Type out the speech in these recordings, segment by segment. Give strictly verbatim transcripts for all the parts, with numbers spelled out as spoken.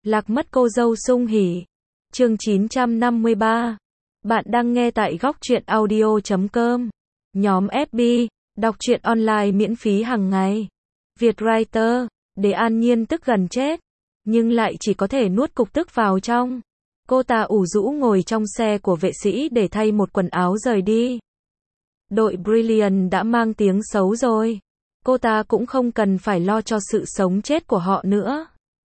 Lạc mất cô dâu sung hỉ. Chương chín trăm năm mươi ba. Bạn đang nghe tại góc truyện audio chấm com. Nhóm ép bê, đọc truyện online miễn phí hàng ngày. Vietwriter, để An Nhiên tức gần chết, nhưng lại chỉ có thể nuốt cục tức vào trong. Cô ta ủ rũ ngồi trong xe của vệ sĩ để thay một quần áo rời đi. Đội Brilliant đã mang tiếng xấu rồi. Cô ta cũng không cần phải lo cho sự sống chết của họ nữa.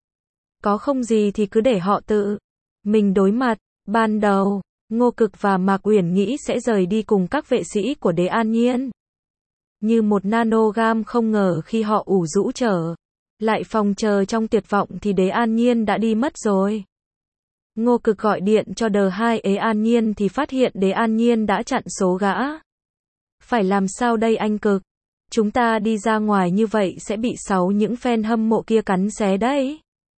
Có không gì thì cứ để họ tự mình đối mặt. Ban đầu, Ngô Cực và Mạc Uyển nghĩ sẽ rời đi cùng các vệ sĩ của Đế An Nhiên. Như một nanogam không ngờ khi họ ủ rũ trở lại phòng chờ trong tuyệt vọng thì Đế An Nhiên đã đi mất rồi. Ngô Cực gọi điện cho đờ hai ế An Nhiên thì phát hiện Đế An Nhiên đã chặn số gã. Phải làm sao đây anh Cực? Chúng ta đi ra ngoài như vậy sẽ bị sáu những fan hâm mộ kia cắn xé đấy.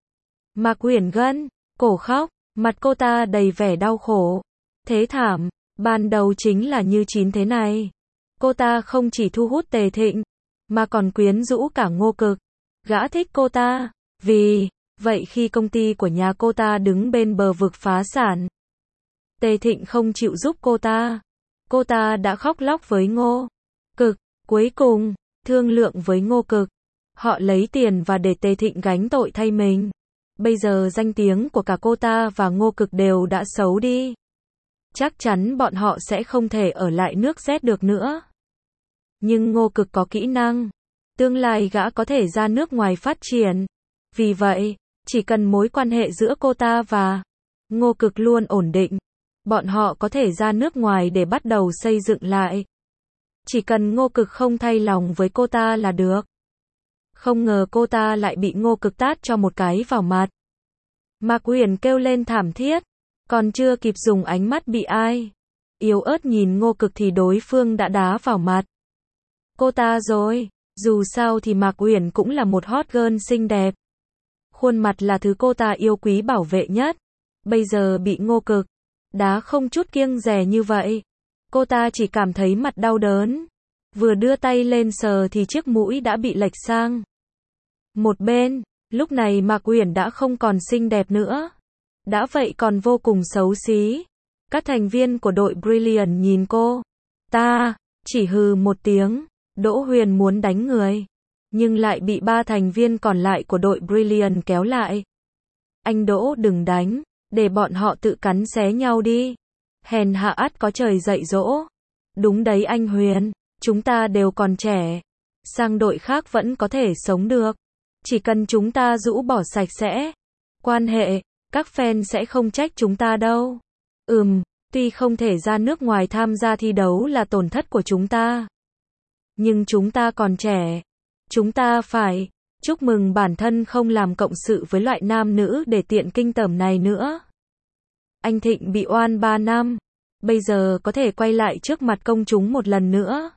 Mạc Uyển gân cổ khóc, mặt cô ta đầy vẻ đau khổ. Thế thảm, ban đầu chính là như chín thế này. Cô ta không chỉ thu hút Tề Thịnh, mà còn quyến rũ cả Ngô Cực. Gã thích cô ta, vì vậy khi công ty của nhà cô ta đứng bên bờ vực phá sản, Tề Thịnh không chịu giúp cô ta. Cô ta đã khóc lóc với Ngô Cực, cuối cùng, thương lượng với Ngô Cực. Họ lấy tiền và để Tề Thịnh gánh tội thay mình. Bây giờ danh tiếng của cả cô ta và Ngô Cực đều đã xấu đi. Chắc chắn bọn họ sẽ không thể ở lại nước Z được nữa. Nhưng Ngô Cực có kỹ năng. Tương lai gã có thể ra nước ngoài phát triển. Vì vậy, chỉ cần mối quan hệ giữa cô ta và Ngô Cực luôn ổn định, bọn họ có thể ra nước ngoài để bắt đầu xây dựng lại. Chỉ cần Ngô Cực không thay lòng với cô ta là được. Không ngờ cô ta lại bị Ngô Cực tát cho một cái vào mặt. Mạc Uyển kêu lên thảm thiết, còn chưa kịp dùng ánh mắt bị ai yếu ớt nhìn Ngô Cực thì đối phương đã đá vào mặt cô ta rồi. Dù sao thì Mạc Uyển cũng là một hot girl xinh đẹp. Khuôn mặt là thứ cô ta yêu quý bảo vệ nhất. Bây giờ bị Ngô Cực đá không chút kiêng dè như vậy, cô ta chỉ cảm thấy mặt đau đớn. Vừa đưa tay lên sờ thì chiếc mũi đã bị lệch sang một bên. Lúc này Mạc Uyển đã không còn xinh đẹp nữa. Đã vậy còn vô cùng xấu xí. Các thành viên của đội Brilliant nhìn cô ta, chỉ hừ một tiếng. Đỗ Huyền muốn đánh người, nhưng lại bị ba thành viên còn lại của đội Brilliant kéo lại. Anh Đỗ đừng đánh, để bọn họ tự cắn xé nhau đi. Hèn hạ ắt có trời dạy dỗ. Đúng đấy anh Huyền, chúng ta đều còn trẻ. Sang đội khác vẫn có thể sống được. Chỉ cần chúng ta rũ bỏ sạch sẽ quan hệ, các fan sẽ không trách chúng ta đâu. Ừm, tuy không thể ra nước ngoài tham gia thi đấu là tổn thất của chúng ta. Nhưng chúng ta còn trẻ. Chúng ta phải chúc mừng bản thân không làm cộng sự với loại nam nữ để tiện kinh tởm này nữa. Anh Thịnh bị oan ba năm. Bây giờ có thể quay lại trước mặt công chúng một lần nữa.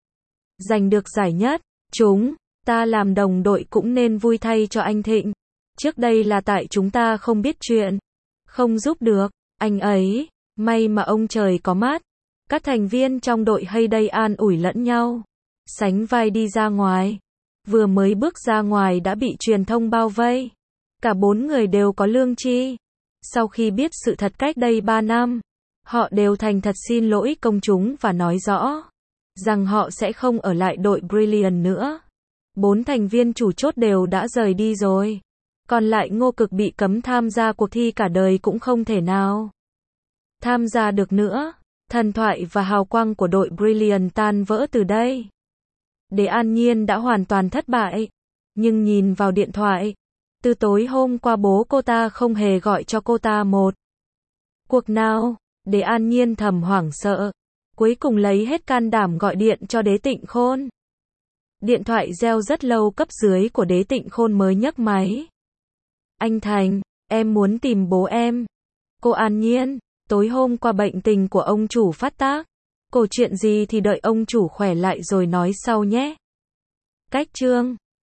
Giành được giải nhất. Chúng ta làm đồng đội cũng nên vui thay cho anh Thịnh. Trước đây là tại chúng ta không biết chuyện, không giúp được anh ấy. May mà ông trời có mắt. Các thành viên trong đội hay đây an ủi lẫn nhau, sánh vai đi ra ngoài. Vừa mới bước ra ngoài đã bị truyền thông bao vây. Cả bốn người đều có lương tri. Sau khi biết sự thật cách đây ba năm, họ đều thành thật xin lỗi công chúng và nói rõ rằng họ sẽ không ở lại đội Brilliant nữa. Bốn thành viên chủ chốt đều đã rời đi rồi. Còn lại Ngô Cực bị cấm tham gia cuộc thi cả đời cũng không thể nào tham gia được nữa. Thần thoại và hào quang của đội Brilliant tan vỡ từ đây. Đế An Nhiên đã hoàn toàn thất bại. Nhưng nhìn vào điện thoại, từ tối hôm qua bố cô ta không hề gọi cho cô ta một cuộc nào. Đế An Nhiên thầm hoảng sợ. Cuối cùng lấy hết can đảm gọi điện cho Đế Tịnh Khôn. Điện thoại reo rất lâu, cấp dưới của Đế Tịnh Khôn mới nhấc máy. Anh Thành, em muốn tìm bố em. Cô An Nhiên, tối hôm qua bệnh tình của ông chủ phát tác. Cổ chuyện gì thì đợi ông chủ khỏe lại rồi nói sau nhé. Cách chương